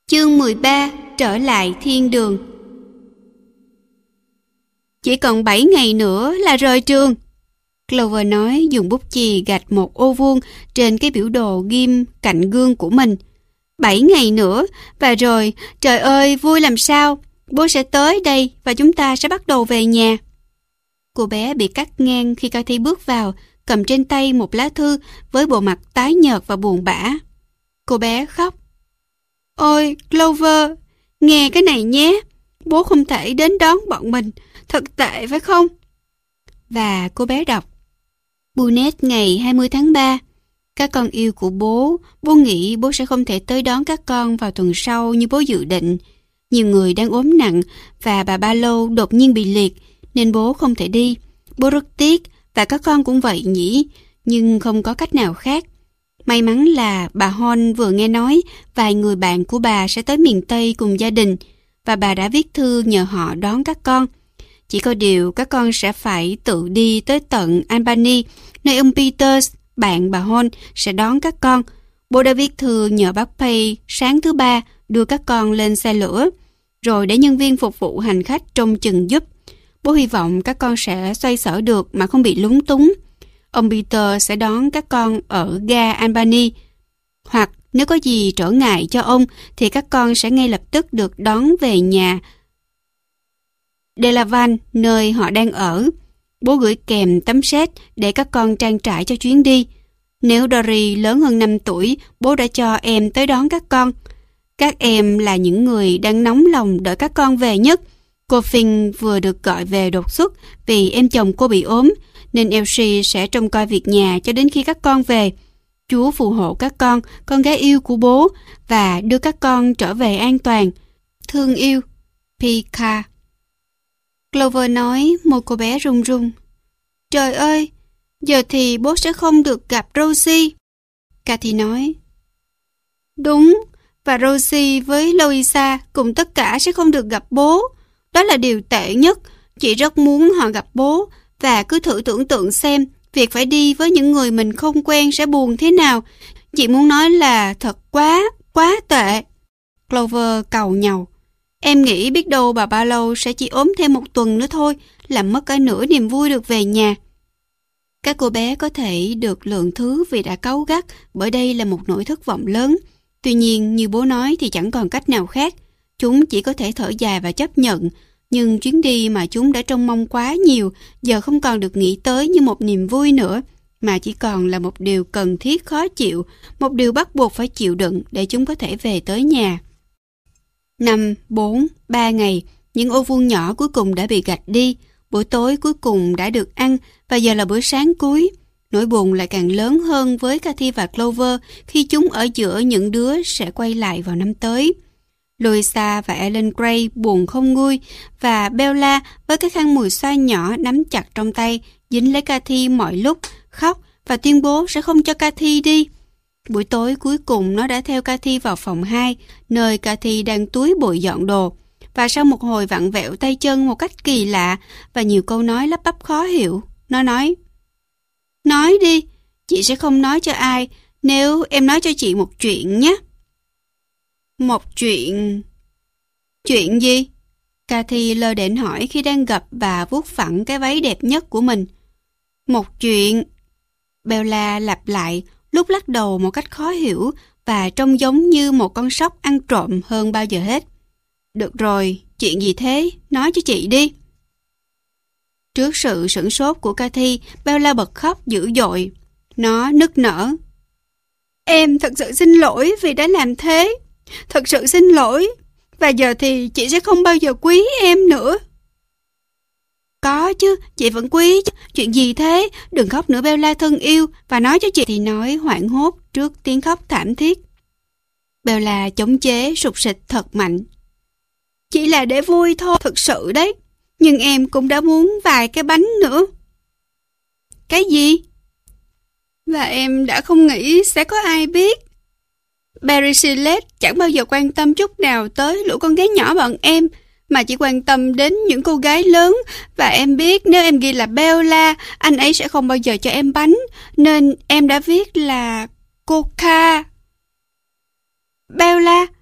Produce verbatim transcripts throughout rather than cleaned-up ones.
Chương mười ba. Trở lại thiên đường. Chỉ còn bảy ngày nữa là rời trường. Clover nói, dùng bút chì gạch một ô vuông trên cái biểu đồ ghim cạnh gương của mình. Bảy ngày nữa, và rồi, trời ơi, vui làm sao. Bố sẽ tới đây và chúng ta sẽ bắt đầu về nhà. Cô bé bị cắt ngang khi Cathy bước vào, cầm trên tay một lá thư với bộ mặt tái nhợt và buồn bã. Cô bé khóc. Ôi, Clover, nghe cái này nhé. Bố không thể đến đón bọn mình. Thật tệ phải không? Và cô bé đọc. Bunnet ngày hai mươi tháng ba. Các con yêu của bố, bố nghĩ bố sẽ không thể tới đón các con vào tuần sau như bố dự định. Nhiều người đang ốm nặng và bà Barlow đột nhiên bị liệt nên bố không thể đi. Bố rất tiếc và các con cũng vậy nhỉ, nhưng không có cách nào khác. May mắn là bà Hon vừa nghe nói vài người bạn của bà sẽ tới miền Tây cùng gia đình và bà đã viết thư nhờ họ đón các con. Chỉ có điều các con sẽ phải tự đi tới tận Albany, nơi ông Peters, bạn bà Hon, sẽ đón các con. Bố đã viết thư nhờ bác Pay sáng thứ ba đưa các con lên xe lửa, rồi để nhân viên phục vụ hành khách trông chừng giúp. Bố hy vọng các con sẽ xoay sở được mà không bị lúng túng. Ông Peter sẽ đón các con ở ga Albany. Hoặc nếu có gì trở ngại cho ông thì các con sẽ ngay lập tức được đón về nhà Delavan, nơi họ đang ở. Bố gửi kèm tấm séc để các con trang trải cho chuyến đi. Nếu Dory lớn hơn năm tuổi, bố đã cho em tới đón các con. Các em là những người đang nóng lòng đợi các con về nhất. Cô Finn vừa được gọi về đột xuất vì em chồng cô bị ốm, nên Elsie sẽ trông coi việc nhà cho đến khi các con về. Chúa phù hộ các con, con gái yêu của bố, và đưa các con trở về an toàn. Thương yêu, Pika. Clover nói, môi cô bé run run. Trời ơi, giờ thì bố sẽ không được gặp Rosie. Cathy nói. Đúng, và Rosie với Louisa cùng tất cả sẽ không được gặp bố. Đó là điều tệ nhất. Chị rất muốn họ gặp bố, và cứ thử tưởng tượng xem việc phải đi với những người mình không quen sẽ buồn thế nào. Chị muốn nói là thật quá, quá tệ. Clover cầu nhàu. Em nghĩ biết đâu bà Barlow sẽ chỉ ốm thêm một tuần nữa thôi, làm mất cả nửa niềm vui được về nhà. Các cô bé có thể được lượng thứ vì đã cáu gắt, bởi đây là một nỗi thất vọng lớn. Tuy nhiên, như bố nói thì chẳng còn cách nào khác. Chúng chỉ có thể thở dài và chấp nhận. Nhưng chuyến đi mà chúng đã trông mong quá nhiều, giờ không còn được nghĩ tới như một niềm vui nữa, mà chỉ còn là một điều cần thiết khó chịu, một điều bắt buộc phải chịu đựng để chúng có thể về tới nhà. Năm, bốn, ba ngày, những ô vuông nhỏ cuối cùng đã bị gạch đi, buổi tối cuối cùng đã được ăn, và giờ là bữa sáng cuối. Nỗi buồn lại càng lớn hơn với Cathy và Clover khi chúng ở giữa những đứa sẽ quay lại vào năm tới. Louisa và Ellen Gray buồn không nguôi, và Bella với cái khăn mùi xoa nhỏ nắm chặt trong tay, dính lấy Cathy mọi lúc, khóc và tuyên bố sẽ không cho Cathy đi. Buổi tối cuối cùng nó đã theo Cathy vào phòng hai, nơi Cathy đang túi bụi dọn đồ. Và sau một hồi vặn vẹo tay chân một cách kỳ lạ và nhiều câu nói lắp bắp khó hiểu, nó nói: Nói đi, chị sẽ không nói cho ai nếu em nói cho chị một chuyện nhé. Một chuyện... Chuyện gì? Cathy lơ đễnh hỏi khi đang gập và vuốt phẳng cái váy đẹp nhất của mình. Một chuyện... Bella lặp lại, lúc lắc đầu một cách khó hiểu và trông giống như một con sóc ăn trộm hơn bao giờ hết. Được rồi, chuyện gì thế? Nói cho chị đi. Trước sự sửng sốt của Cathy, Bella bật khóc dữ dội. Nó nức nở. Em thật sự xin lỗi vì đã làm thế. Thật sự xin lỗi. Và giờ thì chị sẽ không bao giờ quý em nữa. Có chứ, chị vẫn quý chứ. Chuyện gì thế? Đừng khóc nữa Bella thân yêu. Và nói cho chị thì nói hoảng hốt trước tiếng khóc thảm thiết. Bella chống chế sụt sịt thật mạnh. Chỉ là để vui thôi, thực sự đấy. Nhưng em cũng đã muốn vài cái bánh nữa. Cái gì? Và em đã không nghĩ sẽ có ai biết. Barry Gillette chẳng bao giờ quan tâm chút nào tới lũ con gái nhỏ bọn em, mà chỉ quan tâm đến những cô gái lớn. Và em biết nếu em ghi là Bella, anh ấy sẽ không bao giờ cho em bánh, nên em đã viết là Coca. Bella,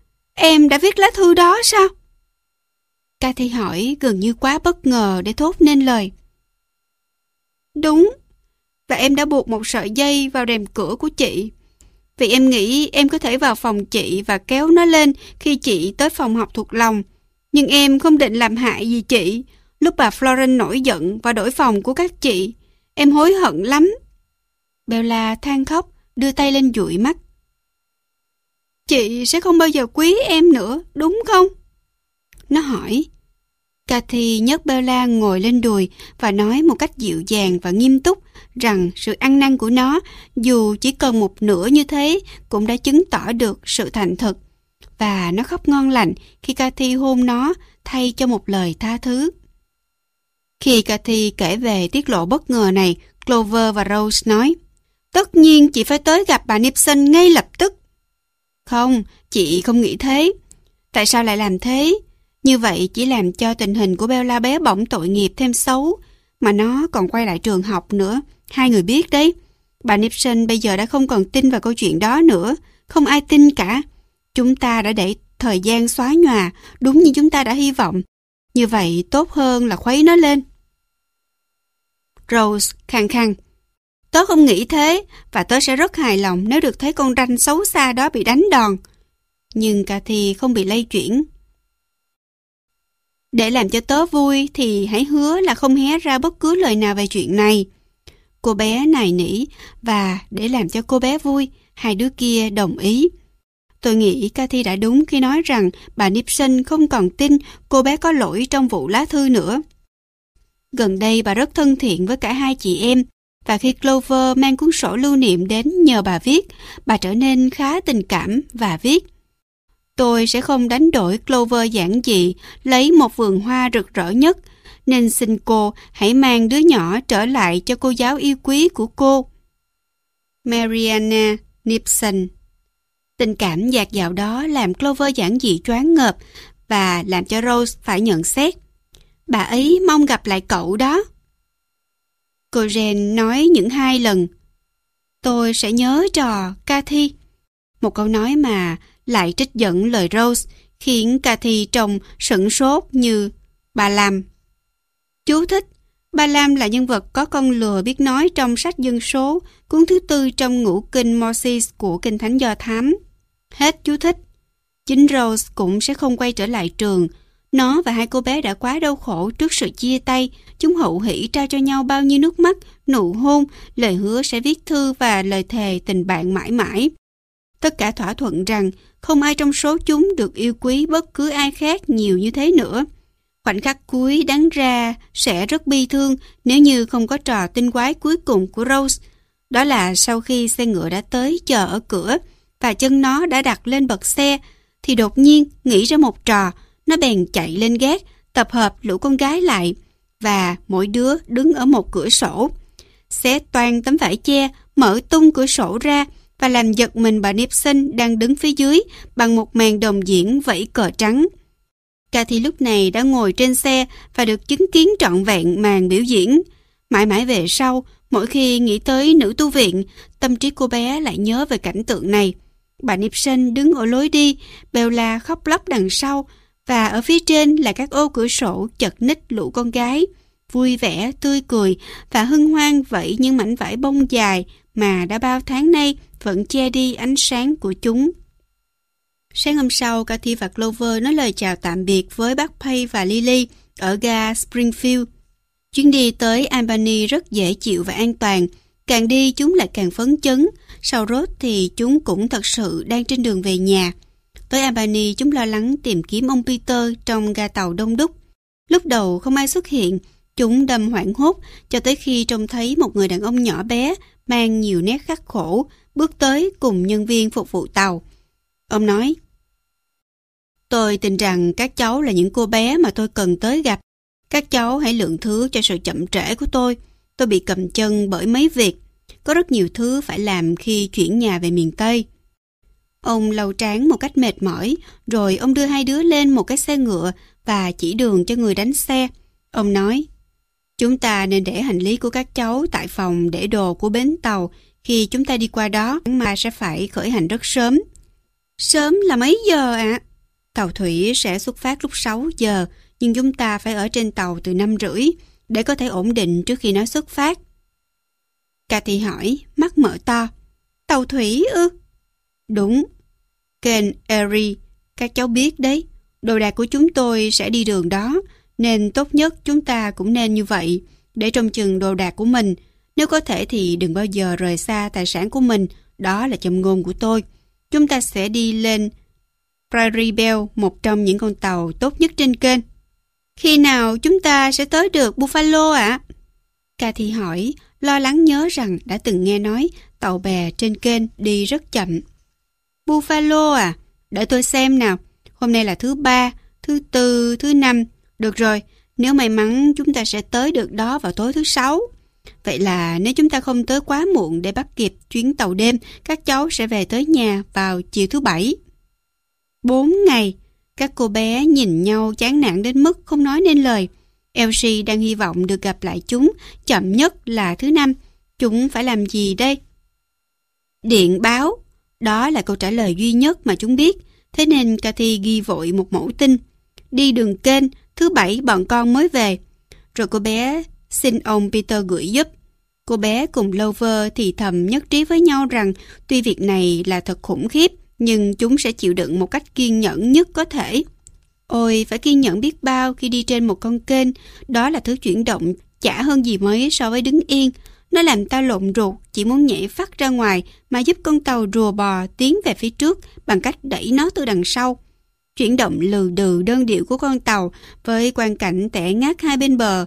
em đã viết lá thư đó sao? Cathy hỏi gần như quá bất ngờ để thốt nên lời. Đúng, và em đã buộc một sợi dây vào rèm cửa của chị. Vì em nghĩ em có thể vào phòng chị và kéo nó lên khi chị tới phòng học thuộc lòng. Nhưng em không định làm hại gì chị. Lúc bà Florence nổi giận và đổi phòng của các chị, em hối hận lắm. Bella than khóc, đưa tay lên dụi mắt. Chị sẽ không bao giờ quý em nữa, đúng không? Nó hỏi. Cathy nhấc Bella ngồi lên đùi và nói một cách dịu dàng và nghiêm túc rằng sự ăn năn của nó, dù chỉ cần một nửa như thế, cũng đã chứng tỏ được sự thành thực. Và nó khóc ngon lành khi Cathy hôn nó thay cho một lời tha thứ. Khi Cathy kể về tiết lộ bất ngờ này, Clover và Rose nói, tất nhiên chị phải tới gặp bà Nipson ngay lập tức. Không, chị không nghĩ thế. Tại sao lại làm thế? Như vậy chỉ làm cho tình hình của Bella bé bỏng tội nghiệp thêm xấu, mà nó còn quay lại trường học nữa. Hai người biết đấy, bà Nipson bây giờ đã không còn tin vào câu chuyện đó nữa. Không ai tin cả. Chúng ta đã để thời gian xóa nhòa, đúng như chúng ta đã hy vọng. Như vậy tốt hơn là khuấy nó lên. Rose khăng khăng. Tớ không nghĩ thế, và tớ sẽ rất hài lòng nếu được thấy con ranh xấu xa đó bị đánh đòn. Nhưng Cathy không bị lay chuyển. Để làm cho tớ vui thì hãy hứa là không hé ra bất cứ lời nào về chuyện này. Cô bé nài nỉ, và để làm cho cô bé vui, hai đứa kia đồng ý. Tôi nghĩ Cathy đã đúng khi nói rằng bà Nipson không còn tin cô bé có lỗi trong vụ lá thư nữa. Gần đây bà rất thân thiện với cả hai chị em, và khi Clover mang cuốn sổ lưu niệm đến nhờ bà viết, bà trở nên khá tình cảm và viết. Tôi sẽ không đánh đổi Clover giản dị, lấy một vườn hoa rực rỡ nhất, nên xin cô hãy mang đứa nhỏ trở lại cho cô giáo yêu quý của cô. Mariana Nipson. Tình cảm dạt dào đó làm Clover giản dị choáng ngợp và làm cho Rose phải nhận xét. Bà ấy mong gặp lại cậu đó. Cô Jane nói những hai lần. Tôi sẽ nhớ trò Cathy. Một câu nói mà lại trích dẫn lời Rose, khiến Cathy trông sửng sốt như bà Lam. Chú thích: Bà Lam là nhân vật có con lừa biết nói trong sách dân số, cuốn thứ tư trong ngũ kinh Moses của Kinh Thánh Do Thám. Hết chú thích. Chính Rose cũng sẽ không quay trở lại trường. Nó và hai cô bé đã quá đau khổ trước sự chia tay. Chúng hậu hỷ trao cho nhau bao nhiêu nước mắt, nụ hôn, lời hứa sẽ viết thư và lời thề tình bạn mãi mãi. Tất cả thỏa thuận rằng không ai trong số chúng được yêu quý bất cứ ai khác nhiều như thế nữa. Khoảnh khắc cuối đáng ra sẽ rất bi thương nếu như không có trò tinh quái cuối cùng của Rose. Đó là sau khi xe ngựa đã tới chờ ở cửa và chân nó đã đặt lên bậc xe, thì đột nhiên nghĩ ra một trò. Nó bèn chạy lên gác, tập hợp lũ con gái lại, và mỗi đứa đứng ở một cửa sổ. Xé toang tấm vải che, mở tung cửa sổ ra và làm giật mình bà Nipson đang đứng phía dưới bằng một màn đồng diễn vẫy cờ trắng. Cathy lúc này đã ngồi trên xe và được chứng kiến trọn vẹn màn biểu diễn. Mãi mãi về sau, mỗi khi nghĩ tới nữ tu viện, tâm trí cô bé lại nhớ về cảnh tượng này. Bà Nipson đứng ở lối đi, Bella khóc lóc đằng sau, và ở phía trên là các ô cửa sổ chật ních lũ con gái, vui vẻ, tươi cười và hân hoan vẫy những mảnh vải bông dài mà đã bao tháng nay vẫn che đi ánh sáng của chúng. Sáng hôm sau, Cathy và Clover nói lời chào tạm biệt với bác Pay và Lily ở ga Springfield. Chuyến đi tới Albany rất dễ chịu và an toàn. Càng đi chúng lại càng phấn chấn. Sau Rhodes thì chúng cũng thật sự đang trên đường về nhà. Tới Albany, chúng lo lắng tìm kiếm ông Peter trong ga tàu đông đúc. Lúc đầu không ai xuất hiện, chúng đâm hoảng hốt cho tới khi trông thấy một người đàn ông nhỏ bé mang nhiều nét khắc khổ bước tới cùng nhân viên phục vụ tàu. Ông nói: Tôi tin rằng các cháu là những cô bé mà tôi cần tới gặp. Các cháu hãy lượng thứ cho sự chậm trễ của tôi. Tôi bị cầm chân bởi mấy việc. Có rất nhiều thứ phải làm khi chuyển nhà về miền Tây. Ông lau trán một cách mệt mỏi, rồi ông đưa hai đứa lên một cái xe ngựa và chỉ đường cho người đánh xe. Ông nói: Chúng ta nên để hành lý của các cháu tại phòng để đồ của bến tàu. Khi chúng ta đi qua đó mà sẽ phải khởi hành rất sớm. Sớm là mấy giờ ạ? À? Tàu thủy sẽ xuất phát lúc sáu giờ, nhưng chúng ta phải ở trên tàu từ năm rưỡi để có thể ổn định trước khi nó xuất phát. Cathy hỏi, mắt mở to. Tàu thủy ư? Đúng. Ken Erie, các cháu biết đấy, đồ đạc của chúng tôi sẽ đi đường đó, nên tốt nhất chúng ta cũng nên như vậy, để trông chừng đồ đạc của mình. Nếu có thể thì đừng bao giờ rời xa tài sản của mình, đó là châm ngôn của tôi. Chúng ta sẽ đi lên Prairie Belle, một trong những con tàu tốt nhất trên kênh. Khi nào chúng ta sẽ tới được Buffalo ạ? À? Cathy hỏi, lo lắng nhớ rằng đã từng nghe nói tàu bè trên kênh đi rất chậm. Buffalo à? Để tôi xem nào. Hôm nay là thứ ba, thứ tư, thứ năm. Được rồi, nếu may mắn chúng ta sẽ tới được đó vào tối thứ sáu. Vậy là nếu chúng ta không tới quá muộn để bắt kịp chuyến tàu đêm, các cháu sẽ về tới nhà vào chiều thứ bảy. Bốn ngày. Các cô bé nhìn nhau chán nản đến mức không nói nên lời. Elsie đang hy vọng được gặp lại chúng, chậm nhất là thứ năm. Chúng phải làm gì đây? Điện báo. Đó là câu trả lời duy nhất mà chúng biết. Thế nên Cathy ghi vội một mẫu tin. Đi đường kênh, thứ bảy bọn con mới về. Rồi cô bé xin ông Peter gửi giúp. Cô bé cùng Clover thì thầm nhất trí với nhau rằng tuy việc này là thật khủng khiếp, nhưng chúng sẽ chịu đựng một cách kiên nhẫn nhất có thể. Ôi, phải kiên nhẫn biết bao khi đi trên một con kênh. Đó là thứ chuyển động chả hơn gì mấy so với đứng yên. Nó làm ta lộn ruột, chỉ muốn nhảy phắt ra ngoài mà giúp con tàu rùa bò tiến về phía trước bằng cách đẩy nó từ đằng sau. Chuyển động lừ đừ đơn điệu của con tàu với quang cảnh tẻ ngát hai bên bờ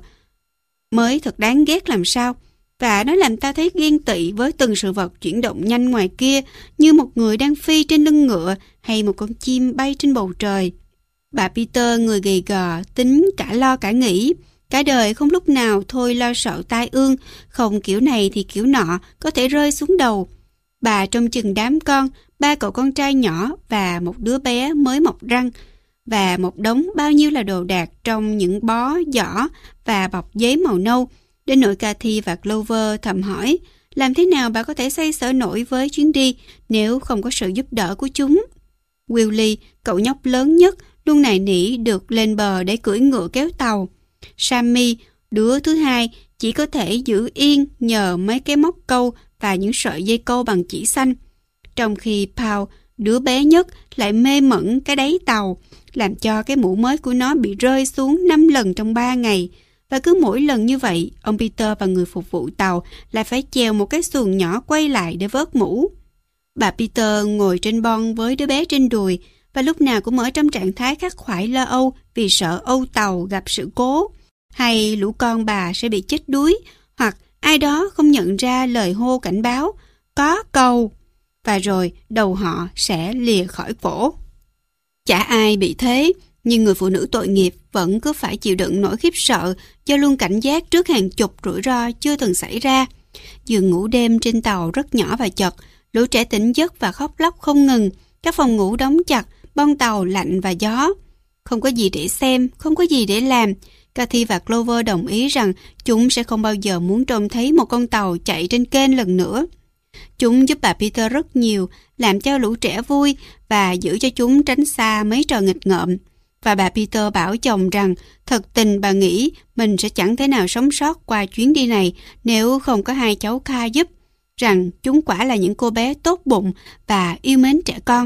mới thật đáng ghét làm sao. Và nó làm ta thấy ghen tị với từng sự vật chuyển động nhanh ngoài kia, như một người đang phi trên lưng ngựa hay một con chim bay trên bầu trời. Bà Peter, người gầy gò, tính cả lo cả nghĩ. Cả đời không lúc nào thôi lo sợ tai ương, không kiểu này thì kiểu nọ có thể rơi xuống đầu. Bà trông chừng đám con, ba cậu con trai nhỏ và một đứa bé mới mọc răng, và một đống bao nhiêu là đồ đạc trong những bó, giỏ và bọc giấy màu nâu. Đến nỗi Cathy và Clover thầm hỏi, làm thế nào bà có thể xoay sở nổi với chuyến đi nếu không có sự giúp đỡ của chúng? Willie, cậu nhóc lớn nhất, luôn nài nỉ được lên bờ để cưỡi ngựa kéo tàu. Sammy, đứa thứ hai, chỉ có thể giữ yên nhờ mấy cái móc câu và những sợi dây câu bằng chỉ xanh. Trong khi Paul, đứa bé nhất, lại mê mẩn cái đáy tàu, làm cho cái mũ mới của nó bị rơi xuống năm lần trong ba ngày. Và cứ mỗi lần như vậy, ông Peter và người phục vụ tàu lại phải chèo một cái xuồng nhỏ quay lại để vớt mũ. Bà Peter ngồi trên bon với đứa bé trên đùi và lúc nào cũng ở trong trạng thái khắc khoải lo âu vì sợ âu tàu gặp sự cố, hay lũ con bà sẽ bị chết đuối, hoặc ai đó không nhận ra lời hô cảnh báo, có cầu, và rồi đầu họ sẽ lìa khỏi cổ. Chả ai bị thế, nhưng người phụ nữ tội nghiệp vẫn cứ phải chịu đựng nỗi khiếp sợ do luôn cảnh giác trước hàng chục rủi ro chưa từng xảy ra. Giường ngủ đêm trên tàu rất nhỏ và chật, lũ trẻ tỉnh giấc và khóc lóc không ngừng, các phòng ngủ đóng chặt, bon tàu lạnh và gió. Không có gì để xem, không có gì để làm. Cathy và Clover đồng ý rằng chúng sẽ không bao giờ muốn trông thấy một con tàu chạy trên kênh lần nữa. Chúng giúp bà Peter rất nhiều, làm cho lũ trẻ vui và giữ cho chúng tránh xa mấy trò nghịch ngợm. Và bà Peter bảo chồng rằng thật tình bà nghĩ mình sẽ chẳng thể nào sống sót qua chuyến đi này nếu không có hai cháu Kha giúp, rằng chúng quả là những cô bé tốt bụng và yêu mến trẻ con.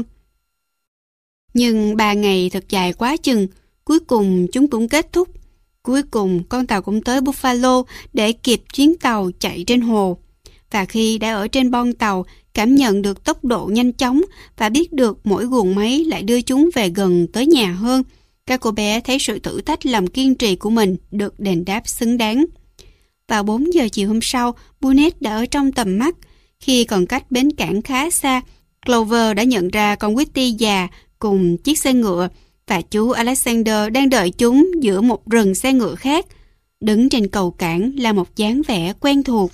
Nhưng ba ngày thật dài quá chừng, cuối cùng chúng cũng kết thúc. Cuối cùng con tàu cũng tới Buffalo để kịp chuyến tàu chạy trên hồ. Và khi đã ở trên bon tàu, cảm nhận được tốc độ nhanh chóng và biết được mỗi guồng máy lại đưa chúng về gần tới nhà hơn, các cô bé thấy sự thử thách lòng kiên trì của mình được đền đáp xứng đáng. Vào bốn giờ chiều hôm sau, Bonnet đã ở trong tầm mắt. Khi còn cách bến cảng khá xa, Clover đã nhận ra con Whitty già cùng chiếc xe ngựa, và chú Alexander đang đợi chúng giữa một rừng xe ngựa khác. Đứng trên cầu cảng là một dáng vẻ quen thuộc.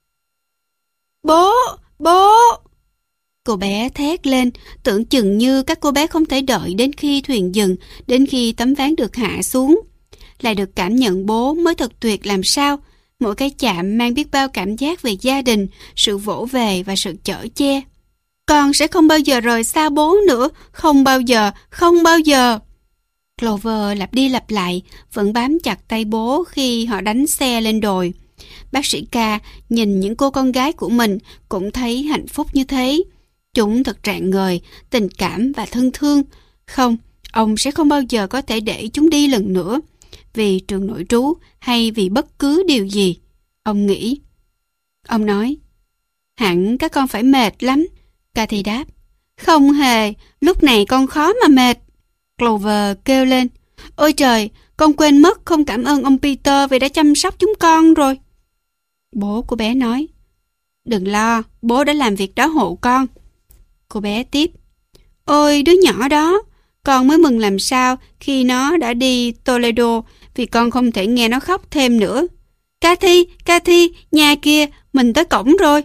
Bố! Bố! Cô bé thét lên, tưởng chừng như các cô bé không thể đợi đến khi thuyền dừng, đến khi tấm ván được hạ xuống. Lại được cảm nhận bố mới thật tuyệt làm sao. Mỗi cái chạm mang biết bao cảm giác về gia đình, sự vỗ về và sự chở che. Con sẽ không bao giờ rời xa bố nữa, không bao giờ, không bao giờ. Clover lặp đi lặp lại, vẫn bám chặt tay bố khi họ đánh xe lên đồi. Bác sĩ K nhìn những cô con gái của mình cũng thấy hạnh phúc như thế. Chúng thật rạng ngời, tình cảm và thân thương. Không, ông sẽ không bao giờ có thể để chúng đi lần nữa, vì trường nội trú hay vì bất cứ điều gì. Ông nghĩ. Ông nói, hẳn các con phải mệt lắm. Cathy đáp, không hề, lúc này con khó mà mệt. Clover kêu lên, ôi trời, con quên mất không cảm ơn ông Peter vì đã chăm sóc chúng con rồi. Bố của bé nói, đừng lo, bố đã làm việc đó hộ con. Cô bé tiếp, ôi đứa nhỏ đó, con mới mừng làm sao khi nó đã đi Toledo vì con không thể nghe nó khóc thêm nữa. Cathy, Cathy, nhà kia, mình tới cổng rồi.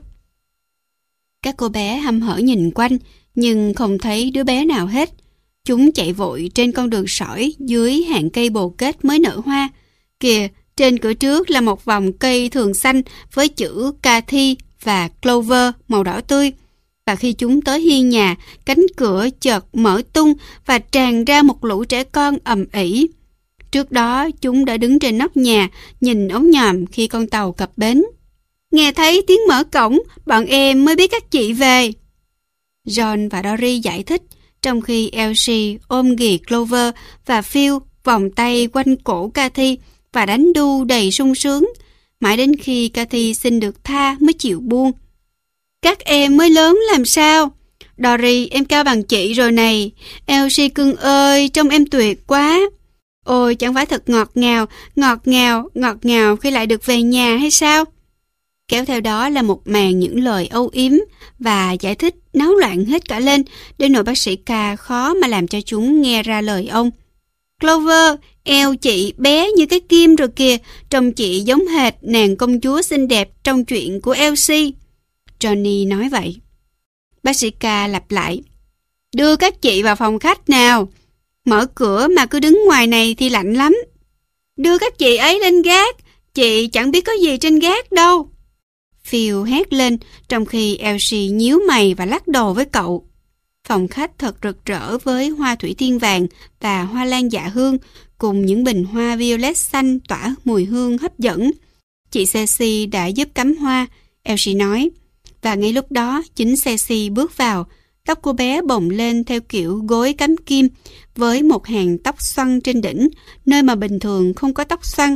Các cô bé hăm hở nhìn quanh nhưng không thấy đứa bé nào hết. Chúng chạy vội trên con đường sỏi dưới hàng cây bồ kết mới nở hoa. Kìa, trên cửa trước là một vòng cây thường xanh với chữ Cathy và Clover màu đỏ tươi. Và khi chúng tới hiên nhà, cánh cửa chợt mở tung và tràn ra một lũ trẻ con ầm ĩ. Trước đó, chúng đã đứng trên nóc nhà, nhìn ống nhòm khi con tàu cập bến. Nghe thấy tiếng mở cổng, bọn em mới biết các chị về. John và Dory giải thích, trong khi Elsie ôm ghì Clover và Phil vòng tay quanh cổ Cathy và đánh đu đầy sung sướng, mãi đến khi Cathy xin được tha mới chịu buông. Các em mới lớn làm sao? Dory, em cao bằng chị rồi này. Elsie cưng ơi, trông em tuyệt quá. Ôi, chẳng phải thật ngọt ngào, ngọt ngào, ngọt ngào khi lại được về nhà hay sao? Kéo theo đó là một màn những lời âu yếm và giải thích náo loạn hết cả lên, đến nỗi bác sĩ K khó mà làm cho chúng nghe ra lời ông. Clover, eo chị bé như cái kim rồi kìa, trông chị giống hệt nàng công chúa xinh đẹp trong chuyện của Elsie. Johnny nói vậy. Bác sĩ K lặp lại, đưa các chị vào phòng khách nào. Mở cửa mà cứ đứng ngoài này thì lạnh lắm. Đưa các chị ấy lên gác, chị chẳng biết có gì trên gác đâu. Phil hét lên, trong khi Elsie nhíu mày và lắc đầu với cậu. Phòng khách thật rực rỡ với hoa thủy tiên vàng và hoa lan dạ hương, cùng những bình hoa violet xanh tỏa mùi hương hấp dẫn. Chị Ceci đã giúp cắm hoa, Elsie nói. Và ngay lúc đó, chính Ceci bước vào. Tóc cô bé bồng lên theo kiểu gối cắm kim, với một hàng tóc xoăn trên đỉnh, nơi mà bình thường không có tóc xoăn.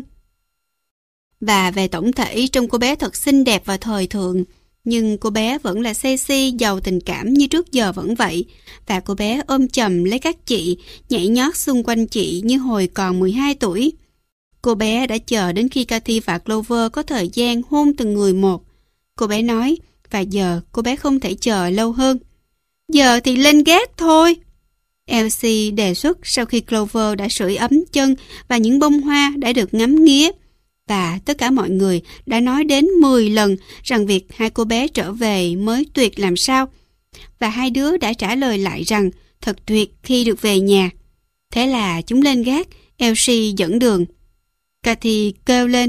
Và về tổng thể, trông cô bé thật xinh đẹp và thời thượng. Nhưng cô bé vẫn là Ceci giàu tình cảm như trước giờ vẫn vậy. Và cô bé ôm chầm lấy các chị, nhảy nhót xung quanh chị như hồi còn mười hai tuổi. Cô bé đã chờ đến khi Cathy và Clover có thời gian hôn từng người một. Cô bé nói, và giờ cô bé không thể chờ lâu hơn. Giờ thì lên gác thôi. Elsie đề xuất sau khi Clover đã sưởi ấm chân và những bông hoa đã được ngắm nghía. Và tất cả mọi người đã nói đến mười lần rằng việc hai cô bé trở về mới tuyệt làm sao. Và hai đứa đã trả lời lại rằng thật tuyệt khi được về nhà. Thế là chúng lên gác, Elsie dẫn đường. Cathy kêu lên,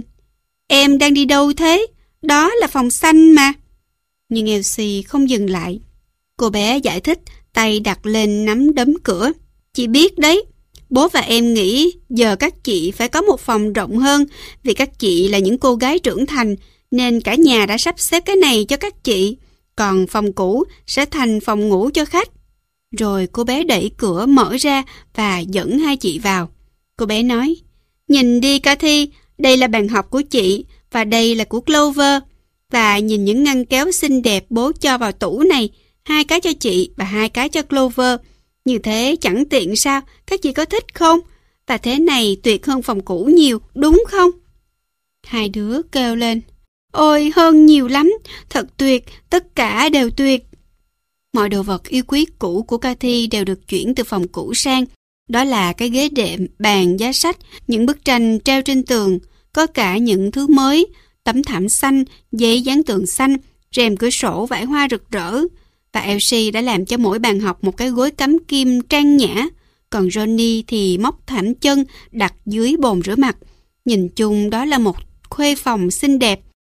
em đang đi đâu thế? Đó là phòng xanh mà. Nhưng Elsie không dừng lại. Cô bé giải thích, tay đặt lên nắm đấm cửa. Chị biết đấy, bố và em nghĩ giờ các chị phải có một phòng rộng hơn, vì các chị là những cô gái trưởng thành, nên cả nhà đã sắp xếp cái này cho các chị, còn phòng cũ sẽ thành phòng ngủ cho khách. Rồi cô bé đẩy cửa mở ra và dẫn hai chị vào. Cô bé nói, nhìn đi Cathy, đây là bàn học của chị và đây là của Clover. Và nhìn những ngăn kéo xinh đẹp bố cho vào tủ này, hai cái cho chị và hai cái cho Clover. Như thế chẳng tiện sao, các chị có thích không? Và thế này tuyệt hơn phòng cũ nhiều, đúng không? Hai đứa kêu lên, ôi hơn nhiều lắm, thật tuyệt, tất cả đều tuyệt. Mọi đồ vật yêu quý cũ của Cathy đều được chuyển từ phòng cũ sang. Đó là cái ghế đệm, bàn, giá sách, những bức tranh treo trên tường, có cả những thứ mới, tấm thảm xanh, giấy dán tường xanh, rèm cửa sổ vải hoa rực rỡ. Và Elsie đã làm cho mỗi bàn học một cái gối cắm kim trang nhã, còn Johnny thì móc thảm chân đặt dưới bồn rửa mặt. Nhìn chung đó là một khuê phòng xinh đẹp,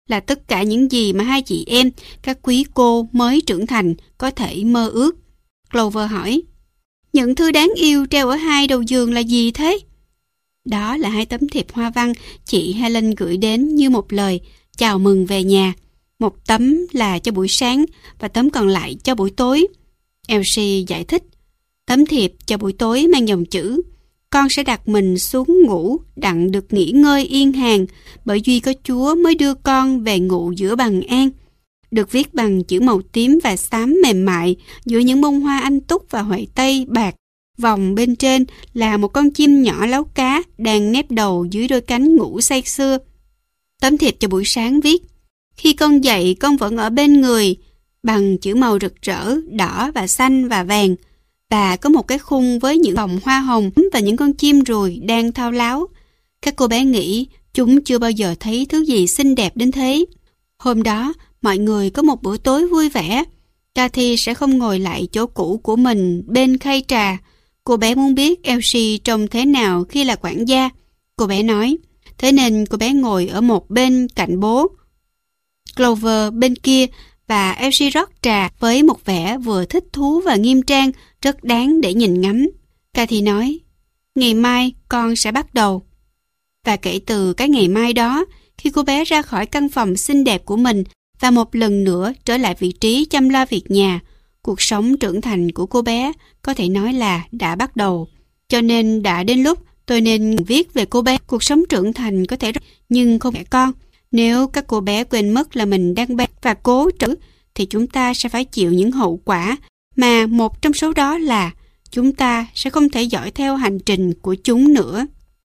là tất cả những gì mà hai chị em, các quý cô mới trưởng thành, có thể mơ ước. Clover hỏi, những thư đáng yêu treo ở hai đầu giường là gì thế? Đó là hai tấm thiệp hoa văn chị Helen gửi đến như một lời chào mừng về nhà. Một tấm là cho buổi sáng và tấm còn lại cho buổi tối. Elsie giải thích, tấm thiệp cho buổi tối mang dòng chữ, con sẽ đặt mình xuống ngủ đặng được nghỉ ngơi yên hàng, bởi duy có Chúa mới đưa con về ngủ giữa bằng an. Được viết bằng chữ màu tím và xám mềm mại giữa những bông hoa anh túc và huệ tây bạc. Vòng bên trên là một con chim nhỏ láu cá đang nép đầu dưới đôi cánh ngủ say sưa. Tấm thiệp cho buổi sáng viết, khi con dậy con vẫn ở bên người, bằng chữ màu rực rỡ, đỏ và xanh và vàng. Và có một cái khung với những vòng hoa hồng và những con chim ruồi đang thao láo. Các cô bé nghĩ chúng chưa bao giờ thấy thứ gì xinh đẹp đến thế. Hôm đó, mọi người có một bữa tối vui vẻ. Cathy sẽ không ngồi lại chỗ cũ của mình bên khay trà. Cô bé muốn biết Elsie trông thế nào khi là quản gia. Cô bé nói, thế nên cô bé ngồi ở một bên cạnh bố, Clover bên kia, và Elsie rót trà với một vẻ vừa thích thú và nghiêm trang, rất đáng để nhìn ngắm. Cathy nói, ngày mai con sẽ bắt đầu. Và kể từ cái ngày mai đó, khi cô bé ra khỏi căn phòng xinh đẹp của mình và một lần nữa trở lại vị trí chăm lo việc nhà, cuộc sống trưởng thành của cô bé có thể nói là đã bắt đầu. Cho nên đã đến lúc tôi nên viết về cô bé. Cuộc sống trưởng thành có thể rất, nhưng không phải con. Nếu các cô bé quên mất là mình đang bé và cố trữ, thì chúng ta sẽ phải chịu những hậu quả, mà một trong số đó là chúng ta sẽ không thể dõi theo hành trình của chúng nữa.